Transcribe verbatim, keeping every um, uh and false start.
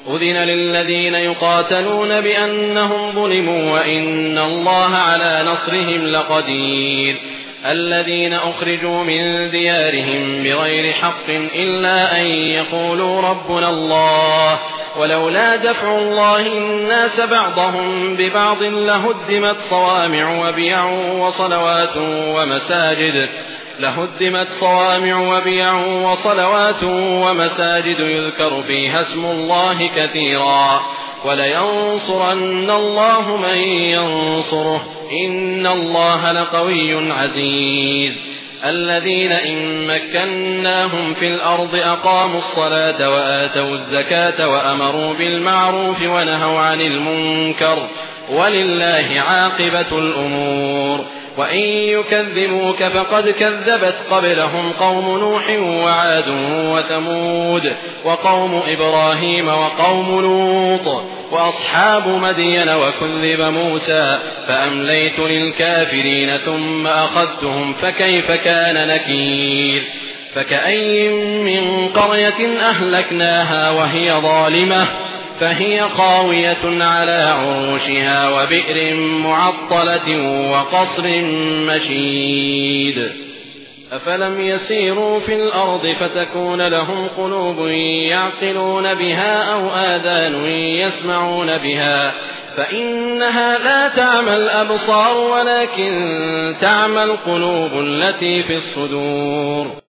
أذن للذين يقاتلون بأنهم ظلموا وإن الله على نصرهم لقدير الذين أخرجوا من ديارهم بغير حق إلا أن يقولوا ربنا الله ولولا دفع الله الناس بعضهم ببعض لهدمت صوامع وبيع وصلوات ومساجد لهدمت صوامع وبيع وصلوات ومساجد يذكر فيها اسم الله كثيرا ولينصرن الله من ينصره إن الله لقوي عزيز الذين إن مكناهم في الأرض أقاموا الصلاة وآتوا الزكاة وأمروا بالمعروف ونهوا عن المنكر ولله عاقبة الأمور وإن يكذبوك فقد كذبت قبلهم قوم نوح وعاد وثمود وقوم إبراهيم وقوم لوط وأصحاب مدين وكذب موسى فأمليت للكافرين ثم أخذتهم فكيف كان نكير فكأي من قرية أهلكناها وهي ظالمة فهي خاوية على عروشها وبئر معطلة وقصر مشيد أفلم يسيروا في الأرض فتكون لهم قلوب يعقلون بها أو آذان يسمعون بها فإنها لا تعمى الأبصار ولكن تعمى القلوب التي في الصدور